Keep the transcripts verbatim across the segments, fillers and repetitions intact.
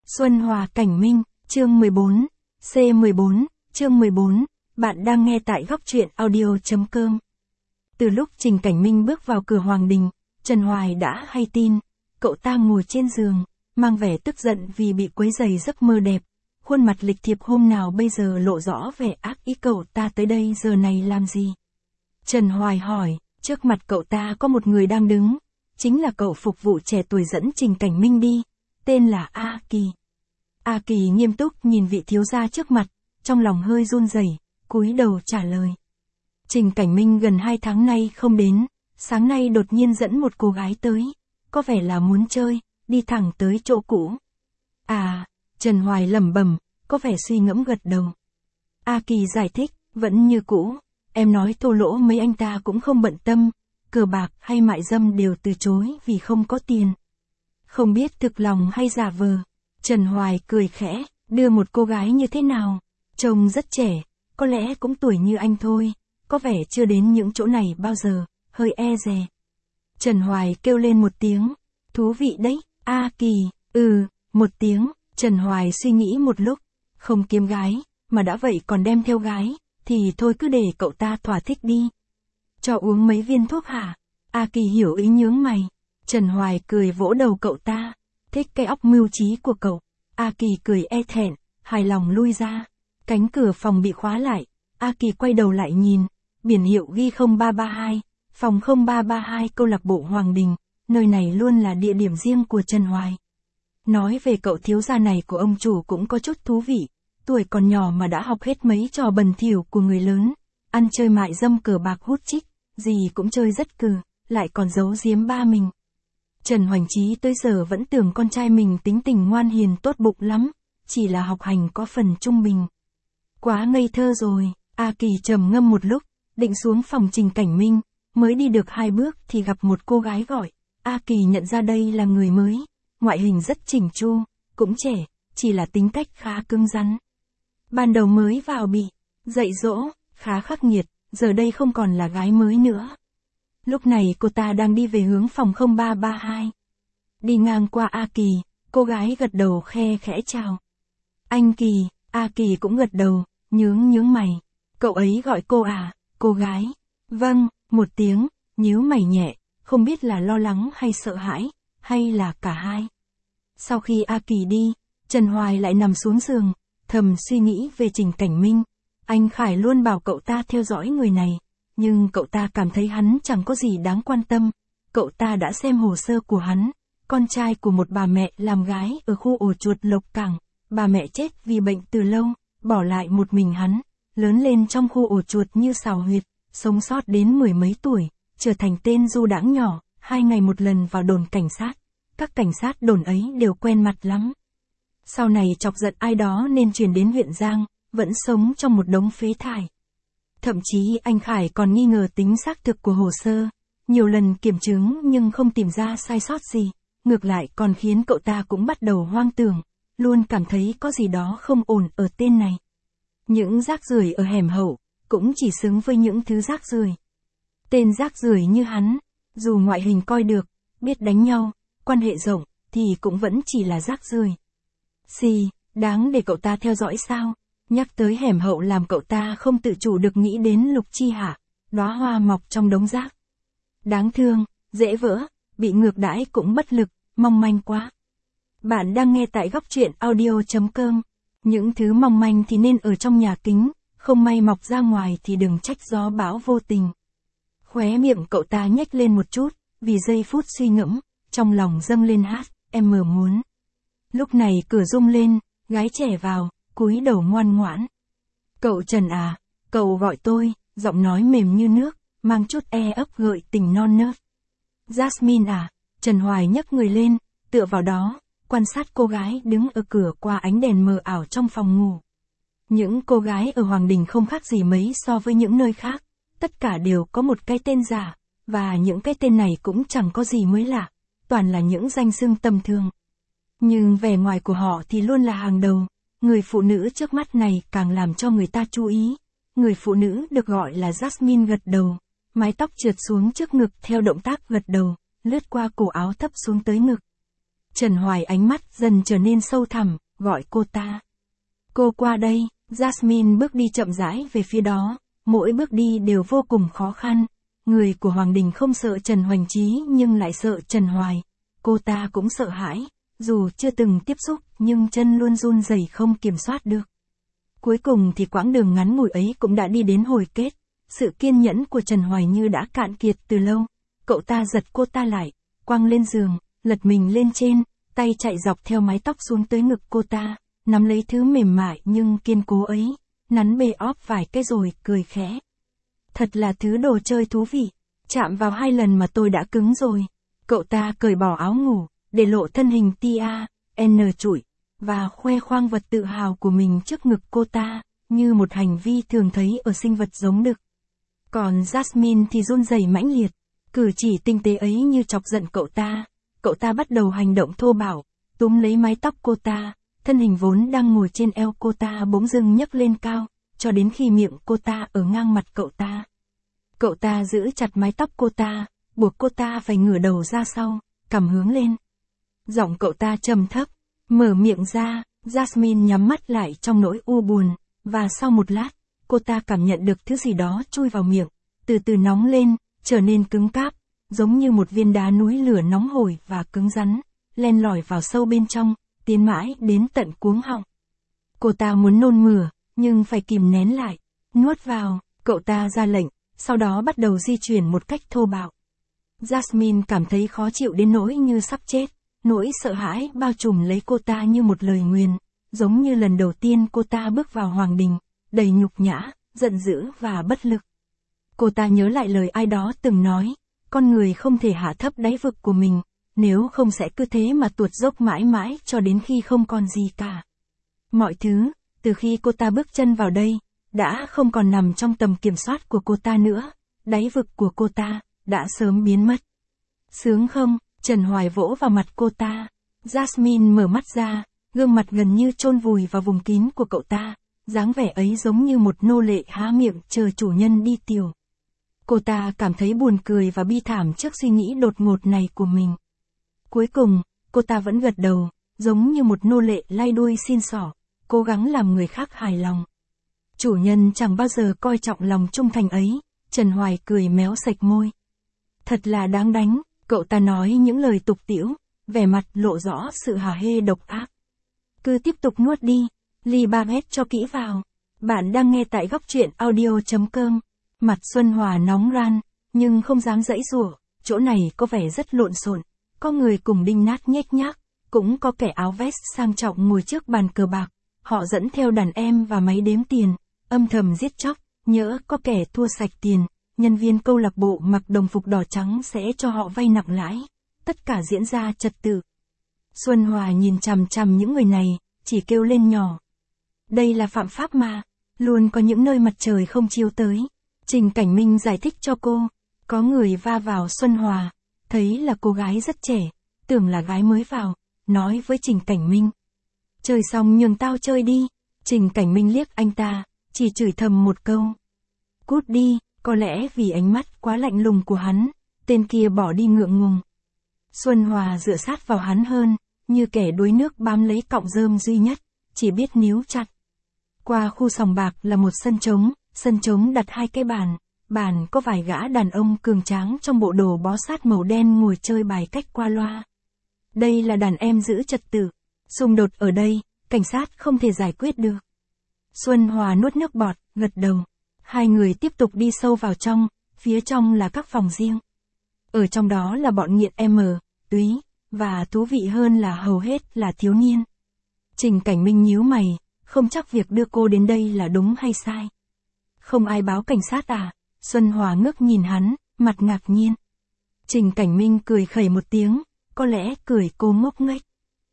Xuân Hòa Cảnh Minh, chương mười bốn, C mười bốn, chương mười bốn, bạn đang nghe tại góc truyện audio.com. Từ lúc Trình Cảnh Minh bước vào cửa Hoàng Đình, Trần Hoài đã hay tin, cậu ta ngồi trên giường, mang vẻ tức giận vì bị quấy rầy giấc mơ đẹp. Khuôn mặt lịch thiệp hôm nào bây giờ lộ rõ vẻ ác ý, cậu ta tới đây giờ này làm gì? Trần Hoài hỏi, trước mặt cậu ta có một người đang đứng, chính là cậu phục vụ trẻ tuổi dẫn Trình Cảnh Minh đi, tên là A Kỳ. A Kỳ nghiêm túc nhìn vị thiếu gia trước mặt, trong lòng hơi run rẩy, cúi đầu trả lời. Trình Cảnh Minh gần hai tháng nay không đến, sáng nay đột nhiên dẫn một cô gái tới, có vẻ là muốn chơi, đi thẳng tới chỗ cũ. À, Trần Hoài lẩm bẩm, có vẻ suy ngẫm gật đầu. A Kỳ giải thích, vẫn như cũ, em nói thô lỗ mấy anh ta cũng không bận tâm, cờ bạc hay mại dâm đều từ chối vì không có tiền. Không biết thực lòng hay giả vờ. Trần Hoài cười khẽ, đưa một cô gái như thế nào, trông rất trẻ, có lẽ cũng tuổi như anh thôi, có vẻ chưa đến những chỗ này bao giờ, hơi e dè. Trần Hoài kêu lên một tiếng, thú vị đấy, A Kỳ, ừ, một tiếng, Trần Hoài suy nghĩ một lúc, không kiếm gái, mà đã vậy còn đem theo gái, thì thôi cứ để cậu ta thỏa thích đi. Cho uống mấy viên thuốc hả? A Kỳ hiểu ý nhướng mày. Trần Hoài cười vỗ đầu cậu ta, thích cái óc mưu trí của cậu. A Kỳ cười e thẹn, hài lòng lui ra. Cánh cửa phòng bị khóa lại, A Kỳ quay đầu lại nhìn, biển hiệu ghi không ba ba hai, phòng không ba ba hai câu lạc bộ Hoàng Đình, nơi này luôn là địa điểm riêng của Trần Hoài. Nói về cậu thiếu gia này của ông chủ cũng có chút thú vị, tuổi còn nhỏ mà đã học hết mấy trò bẩn thỉu của người lớn, ăn chơi mại dâm cờ bạc hút chích, gì cũng chơi rất cừ, lại còn giấu giếm ba mình. Trần Hoành Chí tới giờ vẫn tưởng con trai mình tính tình ngoan hiền tốt bụng lắm, chỉ là học hành có phần trung bình. Quá ngây thơ rồi, A Kỳ trầm ngâm một lúc, định xuống phòng Trình Cảnh Minh, mới đi được hai bước thì gặp một cô gái gọi. A Kỳ nhận ra đây là người mới, ngoại hình rất chỉnh chu, cũng trẻ, chỉ là tính cách khá cứng rắn. Ban đầu mới vào bị dạy dỗ, khá khắc nghiệt, giờ đây không còn là gái mới nữa. Lúc này cô ta đang đi về hướng phòng không ba ba hai. Đi ngang qua A Kỳ, cô gái gật đầu khe khẽ chào. Anh Kỳ, A Kỳ cũng gật đầu, nhướng nhướng mày. Cậu ấy gọi cô à, cô gái. Vâng, một tiếng, nhíu mày nhẹ, không biết là lo lắng hay sợ hãi, hay là cả hai. Sau khi A Kỳ đi, Trần Hoài lại nằm xuống giường, thầm suy nghĩ về Trình Cảnh Minh. Anh Khải luôn bảo cậu ta theo dõi người này, nhưng cậu ta cảm thấy hắn chẳng có gì đáng quan tâm. Cậu ta đã xem hồ sơ của hắn, con trai của một bà mẹ làm gái ở khu ổ chuột Lộc Cảng, bà mẹ chết vì bệnh từ lâu, bỏ lại một mình hắn, lớn lên trong khu ổ chuột như xào huyệt, sống sót đến mười mấy tuổi, trở thành tên du đãng nhỏ, hai ngày một lần vào đồn cảnh sát, các cảnh sát đồn ấy đều quen mặt lắm. Sau này chọc giận ai đó nên chuyển đến huyện Giang, vẫn sống trong một đống phế thải. Thậm chí anh Khải còn nghi ngờ tính xác thực của hồ sơ, nhiều lần kiểm chứng nhưng không tìm ra sai sót gì, ngược lại còn khiến cậu ta cũng bắt đầu hoang tưởng, luôn cảm thấy có gì đó không ổn ở tên này. Những rác rưởi ở hẻm hậu, cũng chỉ xứng với những thứ rác rưởi. Tên rác rưởi như hắn, dù ngoại hình coi được, biết đánh nhau, quan hệ rộng, thì cũng vẫn chỉ là rác rưởi. Xì, đáng để cậu ta theo dõi sao? Nhắc tới hẻm hậu làm cậu ta không tự chủ được nghĩ đến Lục Chi Hạ, đóa hoa mọc trong đống rác. Đáng thương, dễ vỡ, bị ngược đãi cũng bất lực, mong manh quá. Bạn đang nghe tại góc truyện audio.com. Những thứ mong manh thì nên ở trong nhà kính, không may mọc ra ngoài thì đừng trách gió bão vô tình. Khóe miệng cậu ta nhếch lên một chút, vì giây phút suy ngẫm, trong lòng dâng lên hát, em mờ muốn. Lúc này cửa rung lên, gái trẻ vào, cúi đầu ngoan ngoãn. Cậu Trần à, cậu gọi tôi, giọng nói mềm như nước, mang chút e ấp gợi tình non nớt. Jasmine à, Trần Hoài nhấc người lên, tựa vào đó, quan sát cô gái đứng ở cửa qua ánh đèn mờ ảo trong phòng ngủ. Những cô gái ở Hoàng Đình không khác gì mấy so với những nơi khác, tất cả đều có một cái tên giả, và những cái tên này cũng chẳng có gì mới lạ, toàn là những danh xưng tầm thường. Nhưng vẻ ngoài của họ thì luôn là hàng đầu. Người phụ nữ trước mắt này càng làm cho người ta chú ý. Người phụ nữ được gọi là Jasmine gật đầu, mái tóc trượt xuống trước ngực theo động tác gật đầu, lướt qua cổ áo thấp xuống tới ngực. Trần Hoài ánh mắt dần trở nên sâu thẳm, gọi cô ta. Cô qua đây, Jasmine bước đi chậm rãi về phía đó, mỗi bước đi đều vô cùng khó khăn. Người của Hoàng Đình không sợ Trần Hoành Trí nhưng lại sợ Trần Hoài. Cô ta cũng sợ hãi, dù chưa từng tiếp xúc nhưng chân luôn run rẩy không kiểm soát được. Cuối cùng thì quãng đường ngắn ngủi ấy cũng đã đi đến hồi kết. Sự kiên nhẫn của Trần Hoài như đã cạn kiệt từ lâu. Cậu ta giật cô ta lại, quăng lên giường, lật mình lên trên, tay chạy dọc theo mái tóc xuống tới ngực cô ta, nắm lấy thứ mềm mại nhưng kiên cố ấy, nắn bề óp vài cái rồi cười khẽ. Thật là thứ đồ chơi thú vị, chạm vào hai lần mà tôi đã cứng rồi. Cậu ta cởi bỏ áo ngủ, để lộ thân hình tia, n trụi, và khoe khoang vật tự hào của mình trước ngực cô ta, như một hành vi thường thấy ở sinh vật giống đực. Còn Jasmine thì run rẩy mãnh liệt, cử chỉ tinh tế ấy như chọc giận cậu ta. Cậu ta bắt đầu hành động thô bạo, túm lấy mái tóc cô ta, thân hình vốn đang ngồi trên eo cô ta bỗng dưng nhấc lên cao, cho đến khi miệng cô ta ở ngang mặt cậu ta. Cậu ta giữ chặt mái tóc cô ta, buộc cô ta phải ngửa đầu ra sau, cằm hướng lên. Giọng cậu ta trầm thấp, mở miệng ra, Jasmine nhắm mắt lại trong nỗi u buồn, và sau một lát, cô ta cảm nhận được thứ gì đó chui vào miệng, từ từ nóng lên, trở nên cứng cáp, giống như một viên đá núi lửa nóng hổi và cứng rắn, len lỏi vào sâu bên trong, tiến mãi đến tận cuống họng. Cô ta muốn nôn mửa, nhưng phải kìm nén lại, nuốt vào, cậu ta ra lệnh, sau đó bắt đầu di chuyển một cách thô bạo. Jasmine cảm thấy khó chịu đến nỗi như sắp chết, nỗi sợ hãi bao trùm lấy cô ta như một lời nguyền, giống như lần đầu tiên cô ta bước vào Hoàng Đình, đầy nhục nhã, giận dữ và bất lực. Cô ta nhớ lại lời ai đó từng nói, con người không thể hạ thấp đáy vực của mình, nếu không sẽ cứ thế mà tuột dốc mãi mãi cho đến khi không còn gì cả. Mọi thứ, từ khi cô ta bước chân vào đây, đã không còn nằm trong tầm kiểm soát của cô ta nữa, đáy vực của cô ta, đã sớm biến mất. Sướng không? Trần Hoài vỗ vào mặt cô ta. Jasmine mở mắt ra, gương mặt gần như chôn vùi vào vùng kín của cậu ta, dáng vẻ ấy giống như một nô lệ há miệng chờ chủ nhân đi tiểu. Cô ta cảm thấy buồn cười và bi thảm trước suy nghĩ đột ngột này của mình. Cuối cùng, cô ta vẫn gật đầu, giống như một nô lệ lay đuôi xin xỏ, cố gắng làm người khác hài lòng. Chủ nhân chẳng bao giờ coi trọng lòng trung thành ấy, Trần Hoài cười méo sạch môi. Thật là đáng đánh, cậu ta nói những lời tục tĩu, vẻ mặt lộ rõ sự hả hê độc ác. Cứ tiếp tục nuốt đi, ly ba mét cho kỹ vào. Bạn đang nghe tại góc truyện audio chấm com. Mặt Xuân Hòa nóng ran, nhưng không dám giãy giụa, chỗ này có vẻ rất lộn xộn, có người cùng đinh nát nhếch nhác, cũng có kẻ áo vest sang trọng ngồi trước bàn cờ bạc, họ dẫn theo đàn em và máy đếm tiền, âm thầm giết chóc, nhỡ có kẻ thua sạch tiền, nhân viên câu lạc bộ mặc đồng phục đỏ trắng sẽ cho họ vay nặng lãi, tất cả diễn ra trật tự. Xuân Hòa nhìn chằm chằm những người này, chỉ kêu lên nhỏ. Đây là phạm pháp mà, luôn có những nơi mặt trời không chiếu tới. Trình Cảnh Minh giải thích cho cô, có người va vào Xuân Hòa, thấy là cô gái rất trẻ, tưởng là gái mới vào, nói với Trình Cảnh Minh. Chơi xong nhường tao chơi đi, Trình Cảnh Minh liếc anh ta, chỉ chửi thầm một câu. Cút đi, có lẽ vì ánh mắt quá lạnh lùng của hắn, tên kia bỏ đi ngượng ngùng. Xuân Hòa dựa sát vào hắn hơn, như kẻ đuối nước bám lấy cọng rơm duy nhất, chỉ biết níu chặt. Qua khu sòng bạc là một sân trống, sân trống đặt hai cái bàn, bàn có vài gã đàn ông cường tráng trong bộ đồ bó sát màu đen ngồi chơi bài cách qua loa. Đây là đàn em giữ trật tự, xung đột ở đây, cảnh sát không thể giải quyết được. Xuân Hòa nuốt nước bọt, gật đầu. Hai người tiếp tục đi sâu vào trong, phía trong là các phòng riêng. Ở trong đó là bọn nghiện M, túy, và thú vị hơn là hầu hết là thiếu niên. Trình Cảnh Minh nhíu mày, không chắc việc đưa cô đến đây là đúng hay sai. Không ai báo cảnh sát à? Xuân Hòa ngước nhìn hắn, mặt ngạc nhiên. Trình Cảnh Minh cười khẩy một tiếng, có lẽ cười cô ngốc nghếch.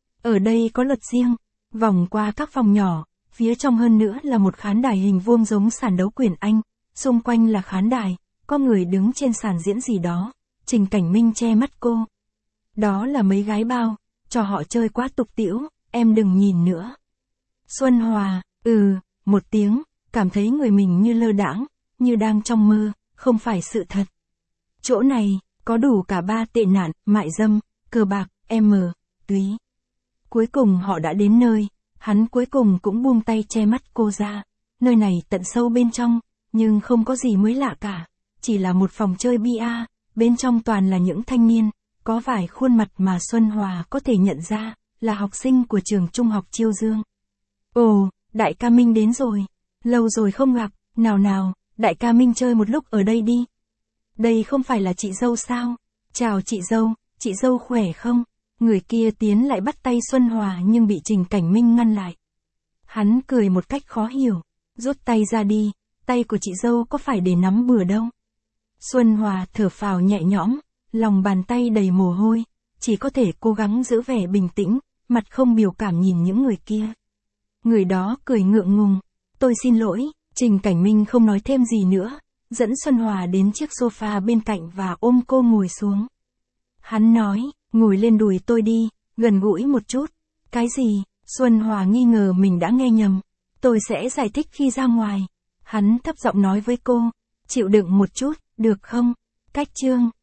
Ở đây có luật riêng, vòng qua các phòng nhỏ, phía trong hơn nữa là một khán đài hình vuông giống sàn đấu quyền Anh, xung quanh là khán đài, có người đứng trên sàn diễn gì đó. Trình Cảnh Minh che mắt cô. Đó là mấy gái bao, cho họ chơi quá tục tĩu, em đừng nhìn nữa. Xuân Hòa, ừ, một tiếng, cảm thấy người mình như lơ đãng, như đang trong mơ, không phải sự thật. Chỗ này, có đủ cả ba tệ nạn, mại dâm, cờ bạc, M, túy. Cuối cùng họ đã đến nơi, hắn cuối cùng cũng buông tay che mắt cô ra. Nơi này tận sâu bên trong, nhưng không có gì mới lạ cả. Chỉ là một phòng chơi bia, bên trong toàn là những thanh niên, có vài khuôn mặt mà Xuân Hòa có thể nhận ra, là học sinh của trường trung học Chiêu Dương. Ồ, đại ca Minh đến rồi. Lâu rồi không gặp, nào nào, đại ca Minh chơi một lúc ở đây đi. Đây không phải là chị dâu sao? Chào chị dâu, chị dâu khỏe không? Người kia tiến lại bắt tay Xuân Hòa nhưng bị Trình Cảnh Minh ngăn lại. Hắn cười một cách khó hiểu, rút tay ra đi, tay của chị dâu có phải để nắm bừa đâu. Xuân Hòa thở phào nhẹ nhõm, lòng bàn tay đầy mồ hôi, chỉ có thể cố gắng giữ vẻ bình tĩnh, mặt không biểu cảm nhìn những người kia. Người đó cười ngượng ngùng, tôi xin lỗi, Trình Cảnh Minh không nói thêm gì nữa, dẫn Xuân Hòa đến chiếc sofa bên cạnh và ôm cô ngồi xuống. Hắn nói, ngồi lên đùi tôi đi, gần gũi một chút. Cái gì? Xuân Hòa nghi ngờ mình đã nghe nhầm. Tôi sẽ giải thích khi ra ngoài. Hắn thấp giọng nói với cô, chịu đựng một chút, được không? Cách chương